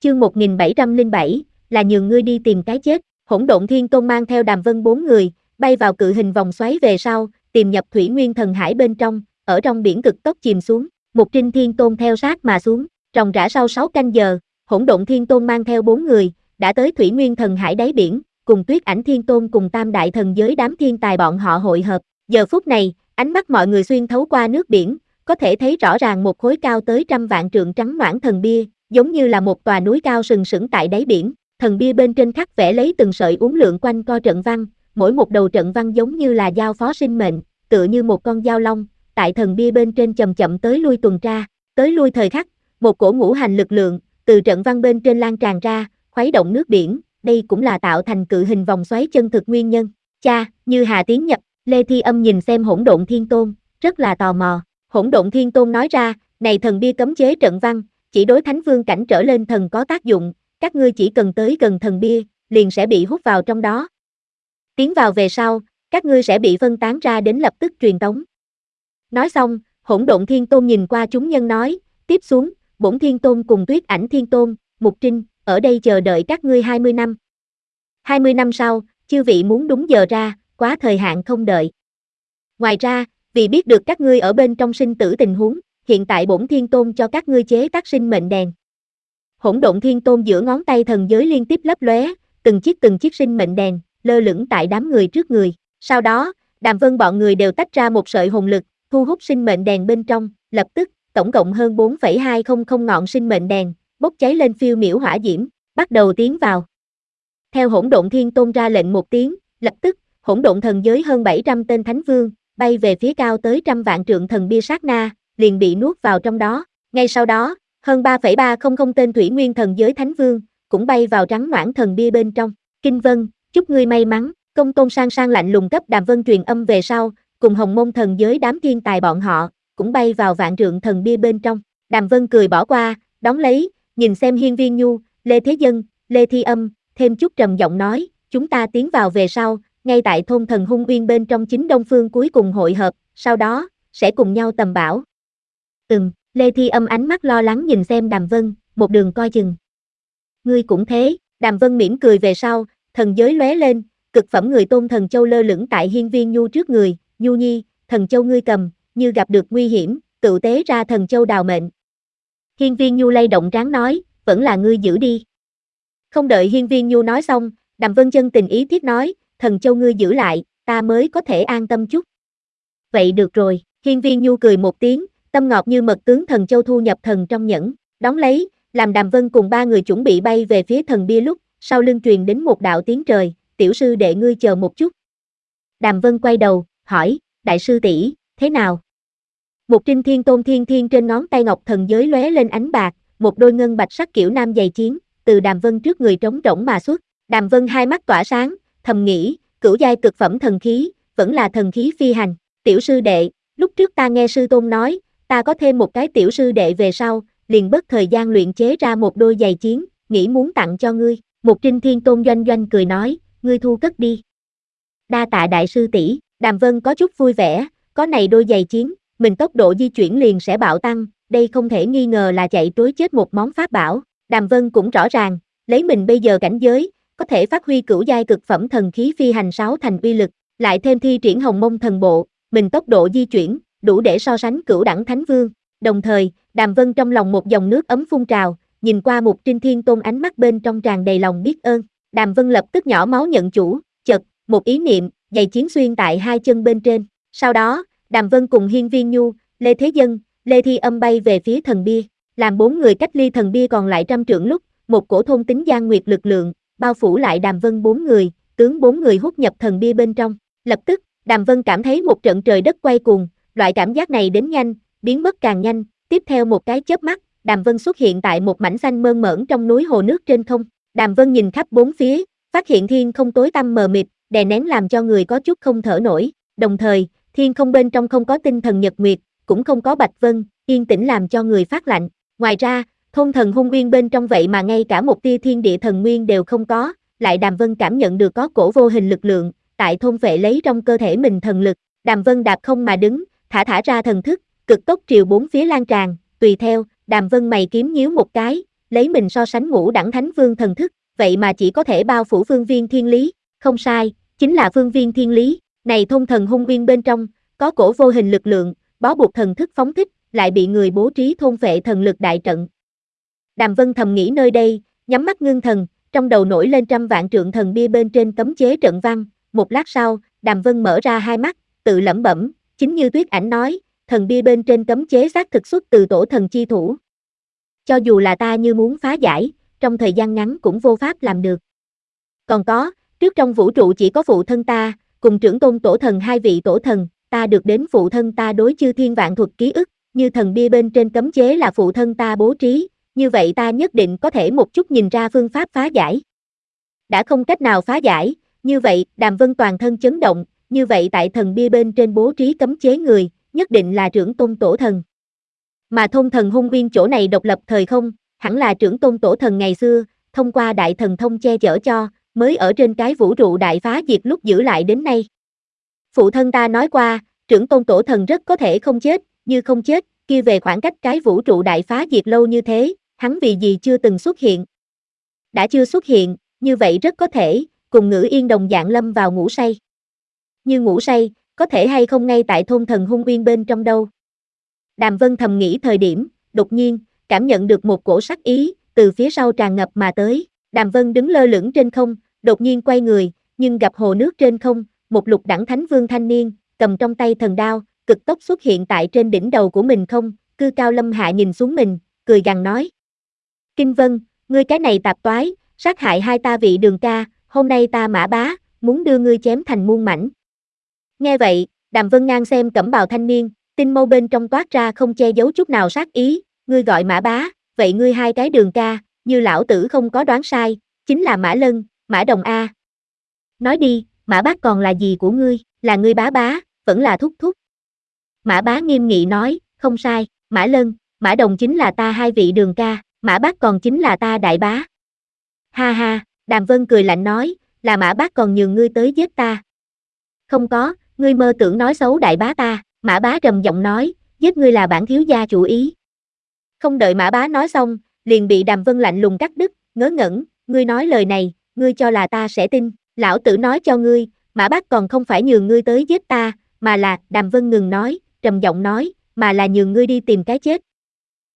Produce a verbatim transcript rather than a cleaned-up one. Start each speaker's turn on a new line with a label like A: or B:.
A: chương một nghìn bảy trăm lẻ bảy, là nhường ngươi đi tìm cái chết. Hỗn Độn Thiên Tôn mang theo Đàm Vân bốn người, bay vào cự hình vòng xoáy về sau, tìm nhập Thủy Nguyên Thần Hải bên trong, ở trong biển cực tốc chìm xuống. Mục Trinh Thiên Tôn theo sát mà xuống, ròng rã sau sáu canh giờ, Hỗn Độn Thiên Tôn mang theo bốn người, đã tới Thủy Nguyên Thần Hải đáy biển, cùng Tuyết Ảnh Thiên Tôn cùng Tam Đại Thần Giới đám thiên tài bọn họ hội hợp. Giờ phút này, ánh mắt mọi người xuyên thấu qua nước biển, có thể thấy rõ ràng một khối cao tới trăm vạn trượng trắng noãn thần bia, giống như là một tòa núi cao sừng sững tại đáy biển. Thần bia bên trên khắc vẽ lấy từng sợi uốn lượn quanh co trận văn, mỗi một đầu trận văn giống như là dao phó sinh mệnh, tựa như một con dao long, tại thần bia bên trên chậm chậm tới lui tuần tra. Tới lui thời khắc, một cổ ngũ hành lực lượng từ trận văn bên trên lan tràn ra, khuấy động nước biển, đây cũng là tạo thành cự hình vòng xoáy chân thực nguyên nhân. Cha, như hà tiến nhập, Lê Thi Âm nhìn xem Hỗn Độn Thiên Tôn, rất là tò mò. Hỗn Độn Thiên Tôn nói ra, này thần bia cấm chế trận văn, chỉ đối thánh vương cảnh trở lên thần có tác dụng, các ngươi chỉ cần tới gần thần bia, liền sẽ bị hút vào trong đó. Tiến vào về sau, các ngươi sẽ bị phân tán ra đến lập tức truyền tống. Nói xong, Hỗn Độn Thiên Tôn nhìn qua chúng nhân nói, tiếp xuống, Bổn Thiên Tôn cùng Tuyết Ảnh Thiên Tôn, Mục Trinh, ở đây chờ đợi các ngươi hai mươi năm. hai mươi năm sau, chư vị muốn đúng giờ ra, quá thời hạn không đợi. Ngoài ra, vì biết được các ngươi ở bên trong sinh tử tình huống, hiện tại Bổn Thiên Tôn cho các ngươi chế tác sinh mệnh đèn. Hỗn Độn Thiên Tôn giữa ngón tay thần giới liên tiếp lấp lóe, từng chiếc từng chiếc sinh mệnh đèn, lơ lửng tại đám người trước người. Sau đó, Đàm Vân bọn người đều tách ra một sợi hồn lực, thu hút sinh mệnh đèn bên trong, lập tức, tổng cộng hơn bốn phẩy hai không không ngọn sinh mệnh đèn, bốc cháy lên phiêu miểu hỏa diễm, bắt đầu tiến vào. Theo Hỗn Độn Thiên Tôn ra lệnh một tiếng, lập tức, hỗn độn thần giới hơn bảy trăm tên thánh vương, bay về phía cao tới trăm vạn trượng thần bia sát na, liền bị nuốt vào trong đó. Ngay sau đó, hơn ba phẩy ba không không tên Thủy Nguyên thần giới thánh vương, cũng bay vào trắng noãn thần bia bên trong. Kinh Vân, chúc ngươi may mắn, Công Tôn Sang Sang lạnh lùng cấp Đàm Vân truyền âm về sau, cùng Hồng Môn thần giới đám thiên tài bọn họ, cũng bay vào vạn trượng thần bia bên trong. Đàm Vân cười bỏ qua, đón lấy, nhìn xem Hiên Viên Nhu, Lê Thế Dân, Lê Thi Âm, thêm chút trầm giọng nói, chúng ta tiến vào về sau, ngay tại thôn thần hung uyên bên trong chính Đông Phương cuối cùng hội hợp, sau đó, sẽ cùng nhau tầm bảo. Ừm, Lê Thi Âm ánh mắt lo lắng nhìn xem Đàm Vân, một đường coi chừng. Ngươi cũng thế, Đàm Vân mỉm cười về sau, thần giới lóe lên, cực phẩm người tôn thần châu lơ lửng tại Hiên Viên Nhu trước người, Nhu Nhi, thần châu ngươi cầm, như gặp được nguy hiểm, tự tế ra thần châu đào mệnh. Hiên Viên Nhu lay động trán nói, vẫn là ngươi giữ đi. Không đợi Hiên Viên Nhu nói xong, Đàm Vân chân tình ý thiết nói, thần châu ngươi giữ lại, ta mới có thể an tâm chút. Vậy được rồi, Hiên Viên Nhu cười một tiếng, tâm ngọt như mật tướng thần châu thu nhập thần trong nhẫn, đón lấy, làm Đàm Vân cùng ba người chuẩn bị bay về phía thần bia lúc, sau lưng truyền đến một đạo tiếng trời, tiểu sư đệ ngươi chờ một chút. Đàm Vân quay đầu, hỏi, đại sư tỷ, thế nào? Một Trinh Thiên Tôn Thiên Thiên trên ngón tay ngọc thần giới lóe lên ánh bạc, một đôi ngân bạch sắc kiểu nam giày chiến, từ Đàm Vân trước người trống rỗng mà xuất. Đàm Vân hai mắt tỏa sáng, thầm nghĩ, cửu giai cực phẩm thần khí, vẫn là thần khí phi hành. Tiểu sư đệ, lúc trước ta nghe sư tôn nói, ta có thêm một cái tiểu sư đệ về sau, liền bất thời gian luyện chế ra một đôi giày chiến, nghĩ muốn tặng cho ngươi. Một Trinh Thiên Tôn doanh doanh cười nói, ngươi thu cất đi. Đa tạ đại sư tỷ. Đàm Vân có chút vui vẻ, có này đôi giày chiến, mình tốc độ di chuyển liền sẽ bạo tăng, đây không thể nghi ngờ là chạy trối chết một món pháp bảo. Đàm Vân cũng rõ ràng, lấy mình bây giờ cảnh giới, có thể phát huy cửu giai cực phẩm thần khí phi hành sáu thành uy lực, lại thêm thi triển Hồng Mông thần bộ, mình tốc độ di chuyển, đủ để so sánh cửu đẳng thánh vương. Đồng thời, Đàm Vân trong lòng một dòng nước ấm phun trào, nhìn qua Mục Trinh Thiên Tôn ánh mắt bên trong tràn đầy lòng biết ơn. Đàm Vân lập tức nhỏ máu nhận chủ, chợt, một ý niệm, giày chiến xuyên tại hai chân bên trên. Sau đó, Đàm Vân cùng Hiên Viên Nhu, Lê Thế Dân, Lê Thi Âm bay về phía thần bia, làm bốn người cách ly thần bia còn lại trăm trượng lúc, một cổ thôn tính gian nguyệt lực lượng, bao phủ lại Đàm Vân bốn người, tướng bốn người hút nhập thần bia bên trong. Lập tức, Đàm Vân cảm thấy một trận trời đất quay cuồng, loại cảm giác này đến nhanh, biến mất càng nhanh, tiếp theo một cái chớp mắt, Đàm Vân xuất hiện tại một mảnh xanh mơn mởn trong núi hồ nước trên không. Đàm Vân nhìn khắp bốn phía, phát hiện thiên không tối tăm mờ mịt, đè nén làm cho người có chút không thở nổi, đồng thời, thiên không bên trong không có tinh thần nhật nguyệt, cũng không có bạch vân, yên tĩnh làm cho người phát lạnh. Ngoài ra, thôn thần hung uyên bên trong vậy mà ngay cả một tia thiên địa thần nguyên đều không có, lại Đàm Vân cảm nhận được có cổ vô hình lực lượng, tại thôn vệ lấy trong cơ thể mình thần lực. Đàm Vân đạp không mà đứng, thả thả ra thần thức, cực tốc triều bốn phía lan tràn, tùy theo, Đàm Vân mày kiếm nhíu một cái, lấy mình so sánh ngũ đẳng thánh vương thần thức, vậy mà chỉ có thể bao phủ phương viên thiên lý, không sai, chính là phương viên thiên lý, này thôn thần hung uyên bên trong, có cổ vô hình lực lượng, bó buộc thần thức phóng thích, lại bị người bố trí thôn phệ thần lực đại trận. Đàm Vân thầm nghĩ nơi đây, nhắm mắt ngưng thần, trong đầu nổi lên trăm vạn trượng thần bia bên trên cấm chế trận văn, một lát sau, Đàm Vân mở ra hai mắt, tự lẩm bẩm, chính như Tuyết Ảnh nói, thần bia bên trên cấm chế xác thực xuất từ tổ thần chi thủ. Cho dù là ta như muốn phá giải, trong thời gian ngắn cũng vô pháp làm được. Còn có, trước trong vũ trụ chỉ có phụ thân ta, cùng trưởng tôn tổ thần hai vị tổ thần, ta được đến phụ thân ta đối chư thiên vạn thuật ký ức, như thần bia bên trên cấm chế là phụ thân ta bố trí, như vậy ta nhất định có thể một chút nhìn ra phương pháp phá giải. Đã không cách nào phá giải, như vậy, Đàm Vân toàn thân chấn động, như vậy tại thần bia bên trên bố trí cấm chế người, nhất định là trưởng tôn tổ thần. Mà thôn thần hung uyên chỗ này độc lập thời không, hẳn là trưởng tôn tổ thần ngày xưa, thông qua đại thần thông che chở cho, mới ở trên cái vũ trụ đại phá diệt lúc giữ lại đến nay. Phụ thân ta nói qua, trưởng tôn tổ thần rất có thể không chết, như không chết, kia về khoảng cách cái vũ trụ đại phá diệt lâu như thế, hắn vì gì chưa từng xuất hiện. Đã chưa xuất hiện, như vậy rất có thể, cùng Ngữ Yên đồng dạng lâm vào ngủ say. Như ngủ say, có thể hay không ngay tại thôn thần hung uyên bên trong đâu. Đàm Vân thầm nghĩ thời điểm, đột nhiên, cảm nhận được một cổ sắc ý, từ phía sau tràn ngập mà tới. Đàm Vân đứng lơ lửng trên không, đột nhiên quay người, nhưng gặp hồ nước trên không, một lục đẳng thánh vương thanh niên, cầm trong tay thần đao, cực tốc xuất hiện tại trên đỉnh đầu của mình không, cư cao lâm hạ nhìn xuống mình, cười gằn nói. Kinh Vân, ngươi cái này tạp toái, sát hại hai ta vị đường ca, hôm nay ta Mã Bá, muốn đưa ngươi chém thành muôn mảnh. Nghe vậy, Đàm Vân ngang xem cẩm bào thanh niên, tinh mâu bên trong toát ra không che giấu chút nào sát ý, ngươi gọi Mã Bá, vậy ngươi hai cái đường ca, như lão tử không có đoán sai, chính là Mã Lân, Mã Đồng A. Nói đi, Mã Bác còn là gì của ngươi, là ngươi bá bá, vẫn là thúc thúc. Mã Bá nghiêm nghị nói, không sai, Mã Lân, Mã Đồng chính là ta hai vị đường ca, Mã Bác còn chính là ta đại bá. Ha ha, Đàm Vân cười lạnh nói, là Mã Bác còn nhường ngươi tới giết ta. Không có, ngươi mơ tưởng nói xấu đại bá ta, Mã Bá trầm giọng nói, giết ngươi là bản thiếu gia chủ ý. Không đợi Mã Bá nói xong, liền bị Đàm Vân lạnh lùng cắt đứt, ngớ ngẩn, ngươi nói lời này, ngươi cho là ta sẽ tin, lão tử nói cho ngươi, Mã Bác còn không phải nhường ngươi tới giết ta, mà là, Đàm Vân ngừng nói, trầm giọng nói, mà là nhường ngươi đi tìm cái chết.